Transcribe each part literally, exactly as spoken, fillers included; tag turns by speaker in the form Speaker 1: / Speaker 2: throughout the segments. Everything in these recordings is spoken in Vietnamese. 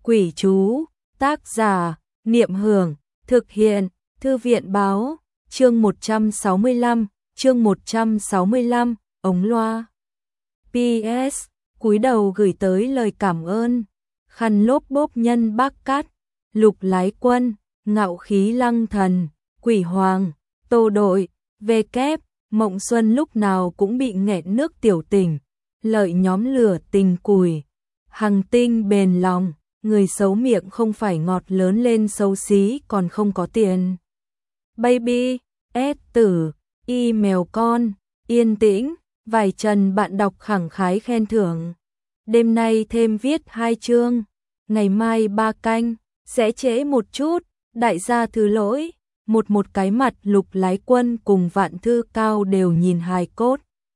Speaker 1: Quỷ chú, tác giả, Niệm Hưởng, thực hiện, Thư viện báo, chương một trăm sáu mươi lăm, chương một trăm sáu mươi lăm, ống loa. pê ét, cúi đầu gửi tới lời cảm ơn, khăn lốp bốp nhân Bác Cát, Lục Lái Quân, Ngạo Khí Lăng Thần, Quỷ Hoàng, Tô Đội, Về Kép, Mộng Xuân lúc nào cũng bị nghẹn nước tiểu tình, Lợi nhóm lửa tình cùi, Hằng Tinh bền lòng, người xấu miệng không phải ngọt lớn lên xấu xí còn không có tiền. Baby, S tử, y mèo con, yên tĩnh, vài trần bạn đọc khẳng khái khen thưởng. Đêm nay thêm viết hai chương, ngày mai ba canh, sẽ trễ một chút, đại gia thứ lỗi. Một một cái mặt Lục Lái Quân cùng Vạn Thư Cao đều nhìn hài cốt.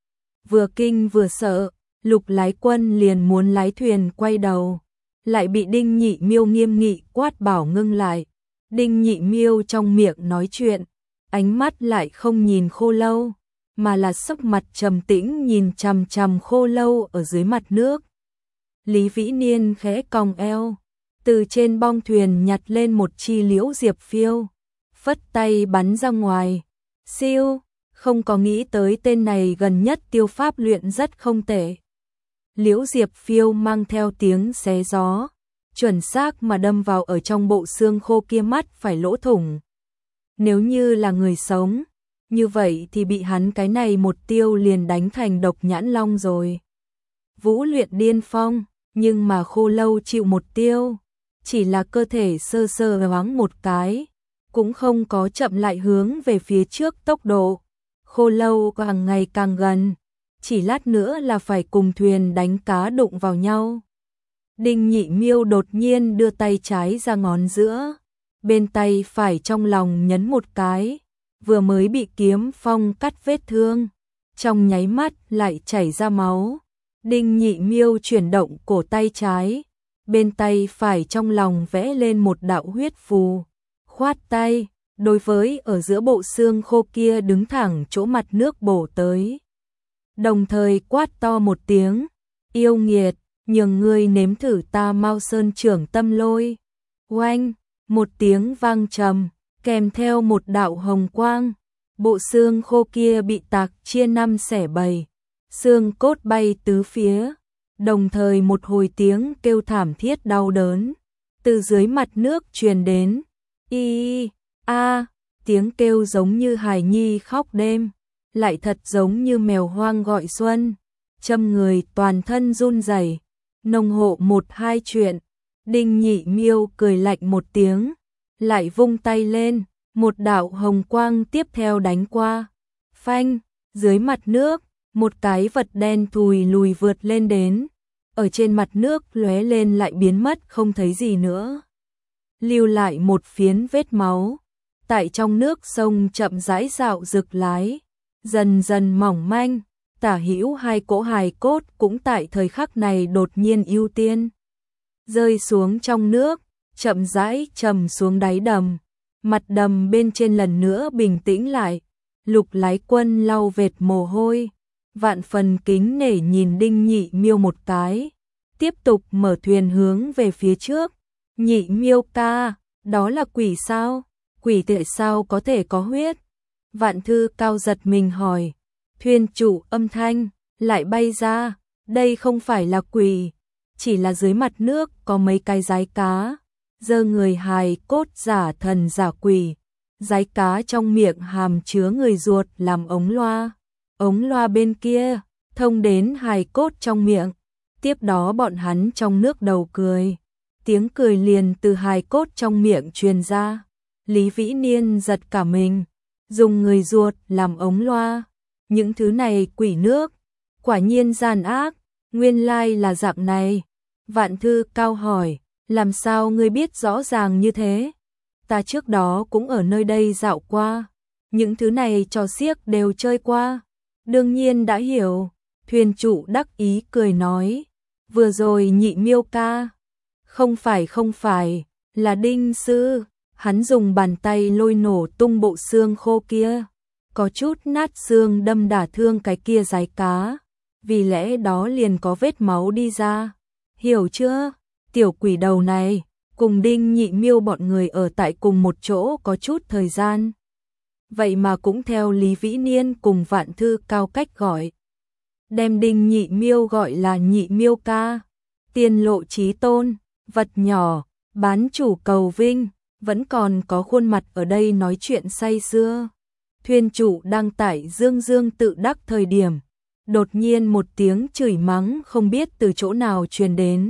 Speaker 1: Vừa kinh vừa sợ, Lục Lái Quân liền muốn lái thuyền quay đầu, lại bị Đinh Nhị Miêu nghiêm nghị quát bảo ngưng lại. Đinh Nhị Miêu trong miệng nói chuyện, ánh mắt lại không nhìn Khô Lâu, mà là sắc mặt trầm tĩnh nhìn chằm chằm Khô Lâu ở dưới mặt nước. Lý Vĩ Niên khẽ cong eo, từ trên bong thuyền nhặt lên một chi liễu diệp phiêu, phất tay bắn ra ngoài. Siêu, không có nghĩ tới tên này gần nhất tiêu pháp luyện rất không tệ. Liễu diệp phiêu mang theo tiếng xé gió, chuẩn xác mà đâm vào ở trong bộ xương khô kia mắt phải lỗ thủng. Nếu như là người sống, như vậy thì bị hắn cái này một tiêu liền đánh thành độc nhãn long rồi. Vũ luyện điên phong, nhưng mà Khô Lâu chịu một tiêu, chỉ là cơ thể sơ sơ hoáng một cái, cũng không có chậm lại hướng về phía trước tốc độ. Khô Lâu càng ngày càng gần, chỉ lát nữa là phải cùng thuyền đánh cá đụng vào nhau. Đinh Nhị Miêu đột nhiên đưa tay trái ra ngón giữa, bên tay phải trong lòng nhấn một cái, vừa mới bị kiếm phong cắt vết thương, trong nháy mắt lại chảy ra máu. Đinh Nhị Miêu chuyển động cổ tay trái, bên tay phải trong lòng vẽ lên một đạo huyết phù, khoát tay, đối với ở giữa bộ xương khô kia đứng thẳng chỗ mặt nước bổ tới. Đồng thời quát to một tiếng, yêu nghiệt, nhường ngươi nếm thử ta Mao Sơn trưởng tâm lôi. Oanh, một tiếng vang trầm, kèm theo một đạo hồng quang, bộ xương khô kia bị tạc chia năm xẻ bảy, xương cốt bay tứ phía, đồng thời một hồi tiếng kêu thảm thiết đau đớn từ dưới mặt nước truyền đến. Y a, tiếng kêu giống như hài nhi khóc đêm, lại thật giống như mèo hoang gọi xuân, châm người toàn thân run rẩy. Nông hộ một hai chuyện. Đinh Nhị Miêu cười lạnh một tiếng, lại vung tay lên, một đạo hồng quang tiếp theo đánh qua. Phanh, dưới mặt nước, một cái vật đen thùi lùi vượt lên đến, ở trên mặt nước lóe lên lại biến mất không thấy gì nữa, lưu lại một phiến vết máu. Tại trong nước sông chậm rãi dạo rực lái, dần dần mỏng manh, tả hữu hai cỗ hài cốt cũng tại thời khắc này đột nhiên ưu tiên rơi xuống trong nước, chậm rãi trầm xuống đáy đầm. Mặt đầm bên trên lần nữa bình tĩnh lại. Lục Lái Quân lau vệt mồ hôi, vạn phần kính nể nhìn Đinh Nhị Miêu một cái, tiếp tục mở thuyền hướng về phía trước. Nhị Miêu ca, đó là quỷ sao? Quỷ tại sao có thể có huyết? Vạn Thư Cao giật mình hỏi. Thuyền chủ âm thanh lại bay ra, đây không phải là quỷ, chỉ là dưới mặt nước có mấy cái dái cá, giơ người hài cốt giả thần giả quỷ, dái cá trong miệng hàm chứa người ruột làm ống loa, ống loa bên kia thông đến hài cốt trong miệng, tiếp đó bọn hắn trong nước đầu cười, tiếng cười liền từ hài cốt trong miệng truyền ra. Lý Vĩ Niên giật cả mình, dùng người ruột làm ống loa. Những thứ này quỷ nước, quả nhiên gian ác, nguyên lai là dạng này. Vạn Thư Cao hỏi, làm sao ngươi biết rõ ràng như thế? Ta trước đó cũng ở nơi đây dạo qua, những thứ này trò xiếc đều chơi qua, đương nhiên đã hiểu. Thuyền chủ đắc ý cười nói, vừa rồi Nhị Miêu ca, không phải không phải, là Đinh sư. Hắn dùng bàn tay lôi nổ tung bộ xương khô kia, có chút nát xương đâm đả thương cái kia dái cá, vì lẽ đó liền có vết máu đi ra. Hiểu chưa? tiểu quỷ đầu này, cùng Đinh Nhị Miêu bọn người ở tại cùng một chỗ có chút thời gian. Vậy mà cũng theo Lý Vĩ Niên cùng Vạn Thư Cao cách gọi. Đem Đinh Nhị Miêu gọi là Nhị Miêu ca, tiên lộ chí tôn, vật nhỏ, bán chủ cầu vinh, vẫn còn có khuôn mặt ở đây nói chuyện say sưa. Thuyền chủ đang tại dương dương tự đắc thời điểm, đột nhiên một tiếng chửi mắng không biết từ chỗ nào truyền đến.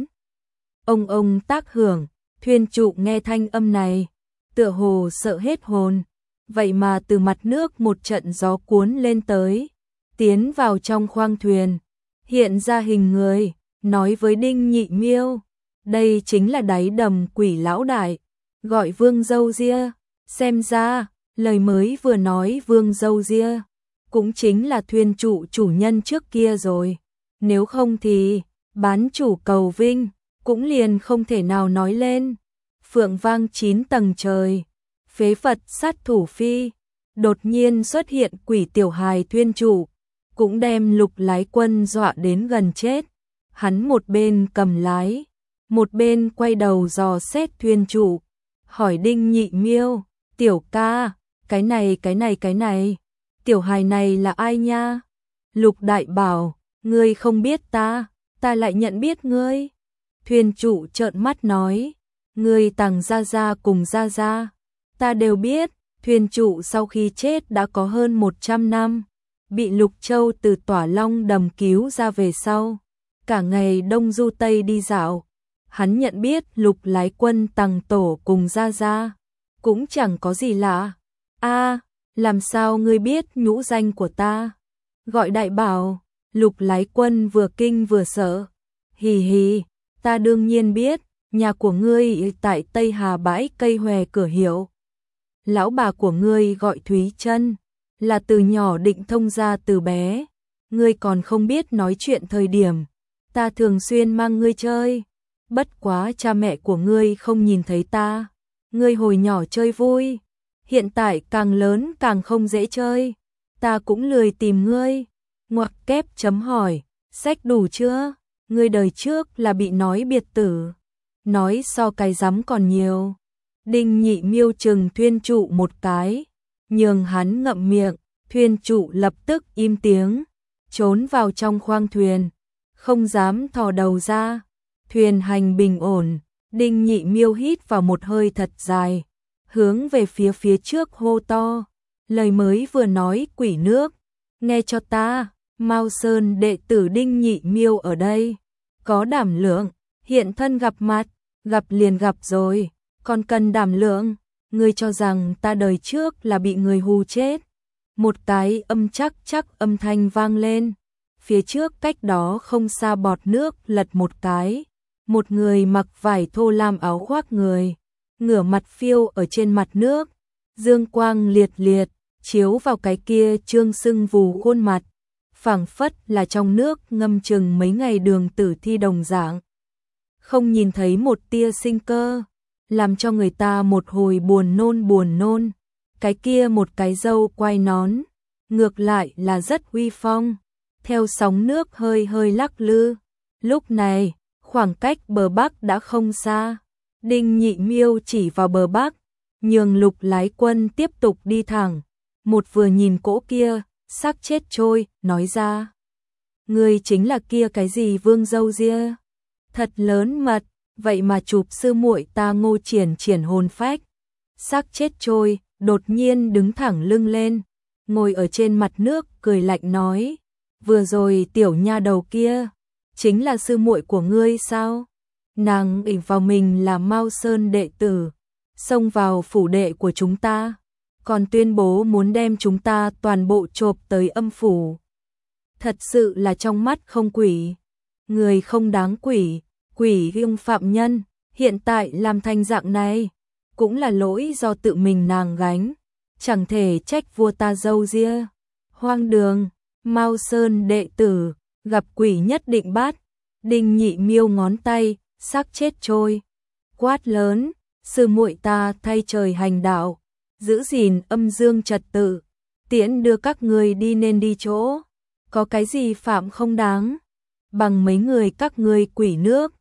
Speaker 1: Ông ông tác hưởng, thuyền chủ nghe thanh âm này, tựa hồ sợ hết hồn, vậy mà từ mặt nước một trận gió cuốn lên tới, tiến vào trong khoang thuyền, hiện ra hình người, nói với Đinh Nhị Miêu, đây chính là đáy đầm quỷ lão đại, gọi Vương Dâu Ria, xem ra, lời mới vừa nói Vương Dâu Ria, cũng chính là thuyền chủ chủ nhân trước kia rồi, nếu không thì, bán chủ cầu vinh, cũng liền không thể nào nói lên. Phượng vang chín tầng trời, phế Phật sát thủ phi, đột nhiên xuất hiện quỷ tiểu hài thuyền chủ, cũng đem Lục Lái Quân dọa đến gần chết. Hắn một bên cầm lái, một bên quay đầu dò xét thuyền chủ, hỏi Đinh Nhị Miêu, tiểu ca, cái này cái này cái này, tiểu hài này là ai nha? Lục Đại bảo, ngươi không biết ta, ta lại nhận biết ngươi. Thuyền chủ trợn mắt nói, ngươi Tằng Gia Gia cùng Gia Gia, ta đều biết. Thuyền chủ sau khi chết đã có hơn một trăm năm, bị Lục Châu từ Tỏa Long đầm cứu ra về sau, cả ngày đông du tây đi dạo. Hắn nhận biết Lục Lái Quân Tằng tổ cùng Gia Gia, cũng chẳng có gì lạ. A, làm sao ngươi biết nhũ danh của ta? Gọi Đại bảo. Lục Lái Quân vừa kinh vừa sợ. Hì hì, ta đương nhiên biết, nhà của ngươi tại Tây Hà bãi cây hòe cửa hiệu. Lão bà của ngươi gọi Thúy Trân, là từ nhỏ định thông gia từ bé. Ngươi còn không biết nói chuyện thời điểm, ta thường xuyên mang ngươi chơi. Bất quá cha mẹ của ngươi không nhìn thấy ta. Ngươi hồi nhỏ chơi vui, hiện tại càng lớn càng không dễ chơi. Ta cũng lười tìm ngươi. Ngoặc kép chấm hỏi, sách đủ chưa? Ngươi đời trước là bị nói biệt tử, nói so cái rắm còn nhiều. Đinh Nhị Miêu chừng thuyền trụ một cái, nhường hắn ngậm miệng, thuyền trụ lập tức im tiếng, trốn vào trong khoang thuyền, không dám thò đầu ra. Thuyền hành bình ổn, Đinh Nhị Miêu hít vào một hơi thật dài, hướng về phía phía trước hô to, lời mới vừa nói quỷ nước, nghe cho ta, Mao Sơn đệ tử Đinh Nhị Miêu ở đây, có đảm lượng, hiện thân gặp mặt, gặp liền gặp rồi, còn cần đảm lượng, ngươi cho rằng ta đời trước là bị người hù chết. Một cái âm chắc chắc âm thanh vang lên, phía trước cách đó không xa bọt nước lật một cái, một người mặc vải thô lam áo khoác người, ngửa mặt phiêu ở trên mặt nước, dương quang liệt liệt, chiếu vào cái kia trương sưng vù khuôn mặt, phảng phất là trong nước ngâm chừng mấy ngày đường tử thi đồng dạng. Không nhìn thấy một tia sinh cơ, làm cho người ta một hồi buồn nôn buồn nôn. Cái kia một cái râu quai nón, ngược lại là rất uy phong, theo sóng nước hơi hơi lắc lư. Lúc này, khoảng cách bờ bắc đã không xa. Đinh Nhị Miêu chỉ vào bờ bắc, nhường Lục Lái Quân tiếp tục đi thẳng. Một vừa nhìn cỗ kia, xác chết trôi, nói ra. Người chính là kia cái gì Vương Dâu Ria? Thật lớn mật, vậy mà chụp sư muội ta Ngô Triển Triển hồn phách. Xác chết trôi, đột nhiên đứng thẳng lưng lên, ngồi ở trên mặt nước, cười lạnh nói, vừa rồi tiểu nha đầu kia, chính là sư muội của ngươi sao? Nàng ỷ vào mình là Mao Sơn đệ tử, xông vào phủ đệ của chúng ta, còn tuyên bố muốn đem chúng ta toàn bộ chộp tới âm phủ. Thật sự là trong mắt không quỷ, người không đáng quỷ, quỷ hung phạm nhân, hiện tại làm thành dạng này, cũng là lỗi do tự mình nàng gánh, chẳng thể trách vua ta Dâu Ria. Hoang đường, Mao Sơn đệ tử, gặp quỷ nhất định bắt. Đinh Nhị Miêu ngón tay, xác chết trôi, quát lớn, sư muội ta thay trời hành đạo, giữ gìn âm dương trật tự, tiễn đưa các người đi nên đi chỗ, có cái gì phạm không đáng, bằng mấy người các ngươi quỷ nước,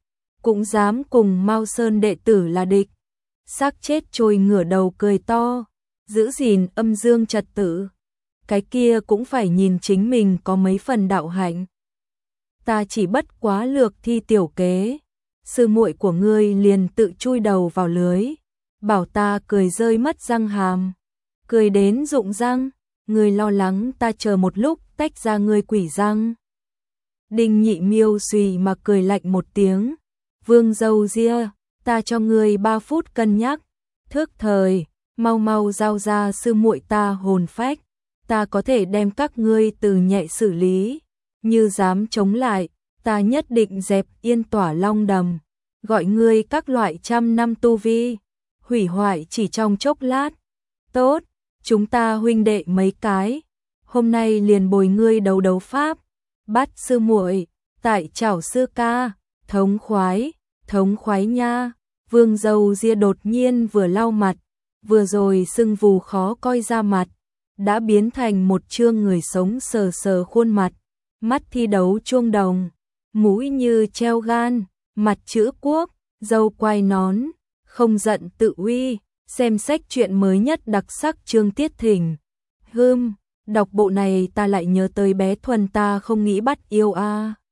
Speaker 1: cũng dám cùng Mao Sơn đệ tử là địch. Xác chết trôi ngửa đầu cười to, giữ gìn âm dương trật tự. Cái kia cũng phải nhìn chính mình có mấy phần đạo hạnh. Ta chỉ bất quá lược thi tiểu kế, sư muội của ngươi liền tự chui đầu vào lưới, bảo ta cười rơi mất răng hàm, cười đến rụng răng, ngươi lo lắng ta chờ một lúc tách ra ngươi quỷ răng. Đinh Nhị Miêu xùy mà cười lạnh một tiếng, Vương Dâu Ria, ta cho ngươi ba phút cân nhắc, thước thời, mau mau giao ra sư muội ta hồn phách, ta có thể đem các ngươi từ nhẹ xử lý, như dám chống lại, ta nhất định dẹp yên tỏa long đầm, gọi ngươi các loại trăm năm tu vi, hủy hoại chỉ trong chốc lát. Tốt, chúng ta huynh đệ mấy cái, hôm nay liền bồi ngươi đấu đấu pháp, bắt sư muội, tại chảo sư ca, thống khoái, thống khoái nha. Vương Dâu Ria đột nhiên vừa lau mặt, vừa rồi sưng vù khó coi ra mặt, đã biến thành một trương người sống sờ sờ khuôn mặt, mắt thi đấu chuông đồng, mũi như treo gan, mặt chữ quốc, râu quai nón, không giận tự uy, xem sách truyện mới nhất đặc sắc Trương Tiết Thỉnh. Hưm, đọc bộ này ta lại nhớ tới bé Thuần ta không nghĩ bắt yêu a. À.